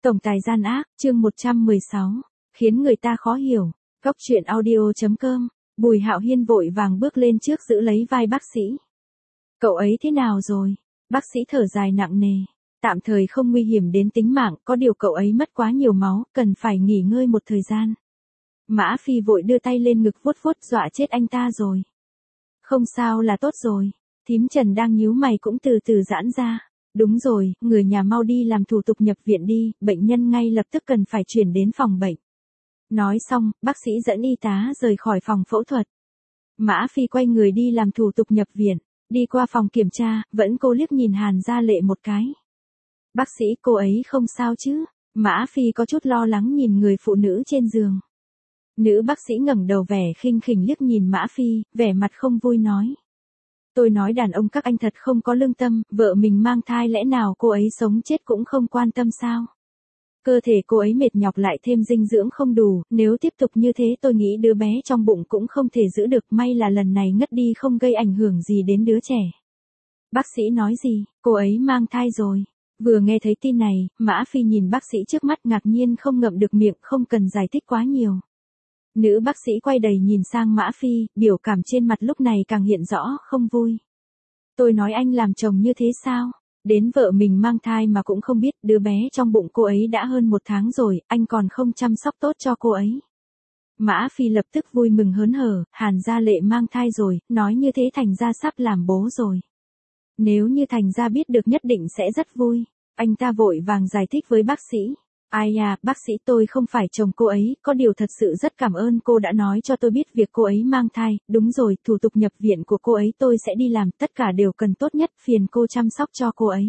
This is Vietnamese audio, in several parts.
Tổng tài gian ác, chương 116, khiến người ta khó hiểu. Góc truyện audio.com, Bùi Hạo Hiên vội vàng bước lên trước giữ lấy vai bác sĩ. Cậu ấy thế nào rồi? Bác sĩ thở dài nặng nề. Tạm thời không nguy hiểm đến tính mạng, có điều cậu ấy mất quá nhiều máu, cần phải nghỉ ngơi một thời gian. Mã Phi vội đưa tay lên ngực vuốt vuốt, dọa chết anh ta rồi. Không sao là tốt rồi. Thím Trần đang nhíu mày cũng từ từ giãn ra. Đúng rồi, người nhà mau đi làm thủ tục nhập viện đi, bệnh nhân ngay lập tức cần phải chuyển đến phòng bệnh. Nói xong, bác sĩ dẫn y tá rời khỏi phòng phẫu thuật. Mã Phi quay người đi làm thủ tục nhập viện, đi qua phòng kiểm tra, vẫn cô liếc nhìn Hàn Gia Lệ một cái. Bác sĩ, cô ấy không sao chứ? Mã Phi có chút lo lắng nhìn người phụ nữ trên giường. Nữ bác sĩ ngẩng đầu vẻ khinh khỉnh liếc nhìn Mã Phi, vẻ mặt không vui nói. Tôi nói đàn ông các anh thật không có lương tâm, vợ mình mang thai lẽ nào cô ấy sống chết cũng không quan tâm sao? Cơ thể cô ấy mệt nhọc lại thêm dinh dưỡng không đủ, nếu tiếp tục như thế tôi nghĩ đứa bé trong bụng cũng không thể giữ được, may là lần này ngất đi không gây ảnh hưởng gì đến đứa trẻ. Bác sĩ nói gì, cô ấy mang thai rồi. Vừa nghe thấy tin này, Mã Phi nhìn bác sĩ trước mắt ngạc nhiên không ngậm được miệng, không cần giải thích quá nhiều. Nữ bác sĩ quay đầy nhìn sang Mã Phi, biểu cảm trên mặt lúc này càng hiện rõ, không vui. Tôi nói anh làm chồng như thế sao? Đến vợ mình mang thai mà cũng không biết, đứa bé trong bụng cô ấy đã hơn 1 tháng rồi, anh còn không chăm sóc tốt cho cô ấy. Mã Phi lập tức vui mừng hớn hở, Hàn Gia Lệ mang thai rồi, nói như thế Thành Gia sắp làm bố rồi. Nếu như Thành Gia biết được nhất định sẽ rất vui. Anh ta vội vàng giải thích với bác sĩ. Ai à, bác sĩ, tôi không phải chồng cô ấy, có điều thật sự rất cảm ơn cô đã nói cho tôi biết việc cô ấy mang thai, đúng rồi, thủ tục nhập viện của cô ấy tôi sẽ đi làm, tất cả đều cần tốt nhất, phiền cô chăm sóc cho cô ấy.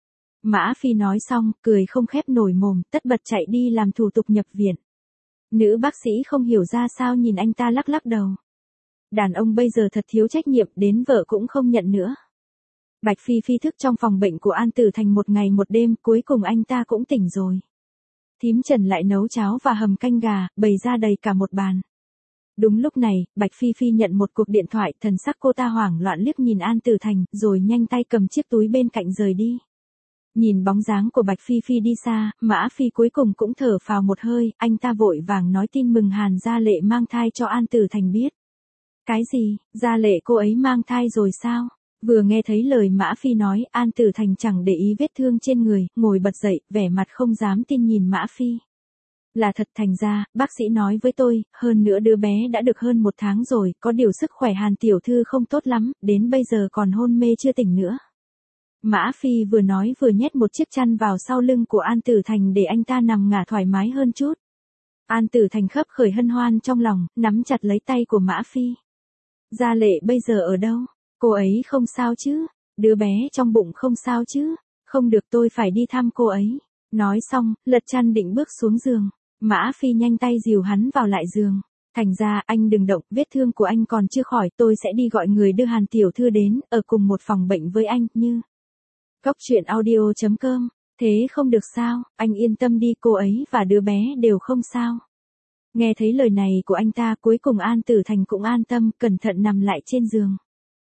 Mã Phi nói xong, cười không khép nổi mồm, tất bật chạy đi làm thủ tục nhập viện. Nữ bác sĩ không hiểu ra sao nhìn anh ta lắc lắc đầu. Đàn ông bây giờ thật thiếu trách nhiệm, đến vợ cũng không nhận nữa. Bạch Phi Phi thức trong phòng bệnh của An Tử Thành một ngày một đêm, cuối cùng anh ta cũng tỉnh rồi. Thím Trần lại nấu cháo và hầm canh gà, bày ra đầy cả một bàn. Đúng lúc này, Bạch Phi Phi nhận một cuộc điện thoại, thần sắc cô ta hoảng loạn liếc nhìn An Tử Thành, rồi nhanh tay cầm chiếc túi bên cạnh rời đi. Nhìn bóng dáng của Bạch Phi Phi đi xa, Mã Phi cuối cùng cũng thở phào một hơi, anh ta vội vàng nói tin mừng Hàn Gia Lệ mang thai cho An Tử Thành biết. Cái gì, Gia Lệ cô ấy mang thai rồi sao? Vừa nghe thấy lời Mã Phi nói, An Tử Thành chẳng để ý vết thương trên người, ngồi bật dậy, vẻ mặt không dám tin nhìn Mã Phi. Là thật, Thành ra, bác sĩ nói với tôi, hơn nữa đứa bé đã được hơn 1 tháng rồi, có điều sức khỏe Hàn tiểu thư không tốt lắm, đến bây giờ còn hôn mê chưa tỉnh nữa. Mã Phi vừa nói vừa nhét một chiếc chăn vào sau lưng của An Tử Thành để anh ta nằm ngả thoải mái hơn chút. An Tử Thành khấp khởi hân hoan trong lòng, nắm chặt lấy tay của Mã Phi. Gia Lệ bây giờ ở đâu? Cô ấy không sao chứ? Đứa bé trong bụng không sao chứ? Không được, tôi phải đi thăm cô ấy. Nói xong, lật chăn định bước xuống giường. Mã Phi nhanh tay dìu hắn vào lại giường. Thành ra, anh đừng động, vết thương của anh còn chưa khỏi, tôi sẽ đi gọi người đưa Hàn tiểu thư đến, ở cùng một phòng bệnh với anh, như. Góc truyện audio.com, thế không được sao, anh yên tâm đi, cô ấy và đứa bé đều không sao. Nghe thấy lời này của anh ta, cuối cùng An Tử Thành cũng an tâm, cẩn thận nằm lại trên giường.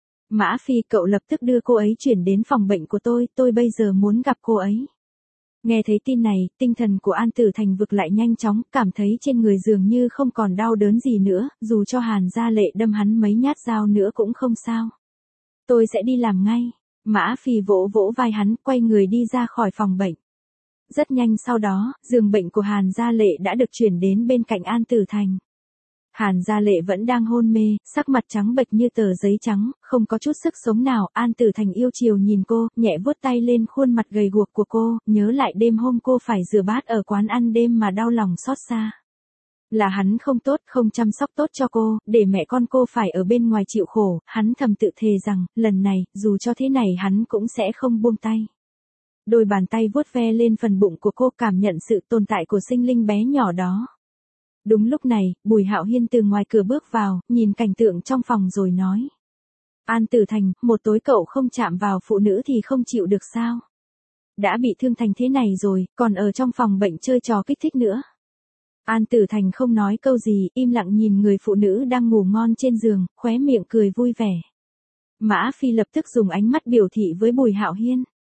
Mã Phi, cậu lập tức đưa cô ấy chuyển đến phòng bệnh của tôi bây giờ muốn gặp cô ấy. Nghe thấy tin này, tinh thần của An Tử Thành vực lại nhanh chóng, cảm thấy trên người dường như không còn đau đớn gì nữa, dù cho Hàn Gia Lệ đâm hắn mấy nhát dao nữa cũng không sao. Tôi sẽ đi làm ngay. Mã Phi vỗ vỗ vai hắn, quay người đi ra khỏi phòng bệnh. Rất nhanh sau đó, giường bệnh của Hàn Gia Lệ đã được chuyển đến bên cạnh An Tử Thành. Hàn Gia Lệ vẫn đang hôn mê, sắc mặt trắng bệch như tờ giấy trắng, không có chút sức sống nào. An Tử Thành yêu chiều nhìn cô, nhẹ vuốt tay lên khuôn mặt gầy guộc của cô, nhớ lại đêm hôm cô phải rửa bát ở quán ăn đêm mà đau lòng xót xa. Là hắn không tốt, không chăm sóc tốt cho cô, để mẹ con cô phải ở bên ngoài chịu khổ, hắn thầm tự thề rằng, lần này, dù cho thế này hắn cũng sẽ không buông tay. Đôi bàn tay vuốt ve lên phần bụng của cô, cảm nhận sự tồn tại của sinh linh bé nhỏ đó. Đúng lúc này, Bùi Hạo Hiên từ ngoài cửa bước vào, nhìn cảnh tượng trong phòng rồi nói. An Tử Thành, một tối cậu không chạm vào phụ nữ thì không chịu được sao? Đã bị thương thành thế này rồi, còn ở trong phòng bệnh chơi trò kích thích nữa. An Tử Thành không nói câu gì, im lặng nhìn người phụ nữ đang ngủ ngon trên giường, khóe miệng cười vui vẻ. Mã Phi lập tức dùng ánh mắt biểu thị với Bùi Hạo Hiên.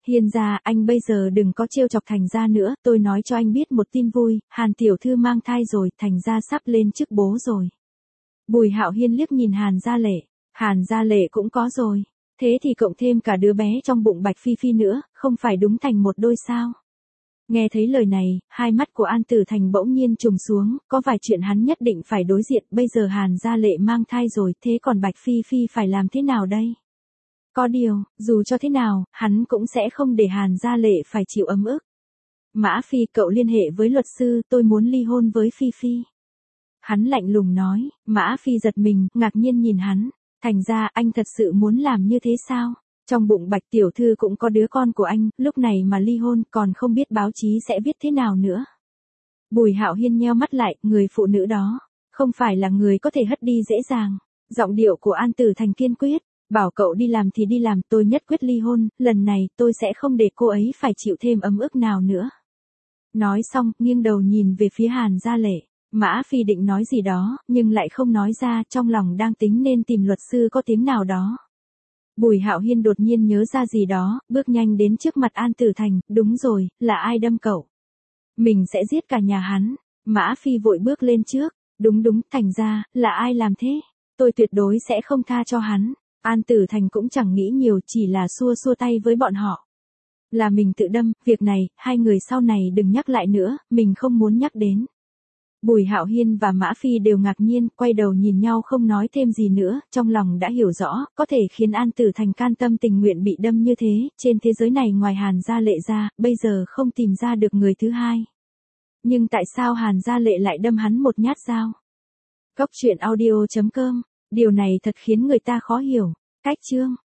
Hiên gia, anh bây giờ đừng có trêu chọc Thành gia nữa, tôi nói cho anh biết một tin vui, Hàn tiểu thư mang thai rồi, Thành gia sắp lên chức bố rồi. Bùi Hạo Hiên liếc nhìn Hàn Gia Lệ, Hàn Gia Lệ cũng có rồi, thế thì cộng thêm cả đứa bé trong bụng Bạch Phi Phi nữa, không phải đúng thành một đôi sao? Nghe thấy lời này, hai mắt của An Tử Thành bỗng nhiên trùng xuống, có vài chuyện hắn nhất định phải đối diện, bây giờ Hàn Gia Lệ mang thai rồi, thế còn Bạch Phi Phi phải làm thế nào đây? Có điều, dù cho thế nào, hắn cũng sẽ không để Hàn Gia Lệ phải chịu ấm ức. Mã Phi, cậu liên hệ với luật sư, tôi muốn ly hôn với Phi Phi. Hắn lạnh lùng nói, Mã Phi giật mình, ngạc nhiên nhìn hắn, Thành ra anh thật sự muốn làm như thế sao? Trong bụng Bạch tiểu thư cũng có đứa con của anh, lúc này mà ly hôn còn không biết báo chí sẽ viết thế nào nữa. Bùi Hạo Hiên nheo mắt lại, người phụ nữ đó, không phải là người có thể hất đi dễ dàng. Giọng điệu của An Tử Thành kiên quyết, bảo cậu đi làm thì đi làm, tôi nhất quyết ly hôn, lần này tôi sẽ không để cô ấy phải chịu thêm ấm ức nào nữa. Nói xong, nghiêng đầu nhìn về phía Hàn Gia Lệ. Mã Phi định nói gì đó, nhưng lại không nói ra, trong lòng đang tính nên tìm luật sư có tiếng nào đó. Bùi Hạo Hiên đột nhiên nhớ ra gì đó, bước nhanh đến trước mặt An Tử Thành, đúng rồi, là ai đâm cậu? Mình sẽ giết cả nhà hắn. Mã Phi vội bước lên trước, đúng, Thành ra, là ai làm thế? Tôi tuyệt đối sẽ không tha cho hắn. An Tử Thành cũng chẳng nghĩ nhiều, chỉ là xua tay với bọn họ. Là mình tự đâm, việc này, hai người sau này đừng nhắc lại nữa, mình không muốn nhắc đến. Bùi Hạo Hiên và Mã Phi đều ngạc nhiên, quay đầu nhìn nhau không nói thêm gì nữa, trong lòng đã hiểu rõ, có thể khiến An Tử Thành can tâm tình nguyện bị đâm như thế, trên thế giới này ngoài Hàn Gia Lệ ra, bây giờ không tìm ra được người thứ hai. Nhưng tại sao Hàn Gia Lệ lại đâm hắn một nhát dao? Góc truyện audio.com, điều này thật khiến người ta khó hiểu. Cách chương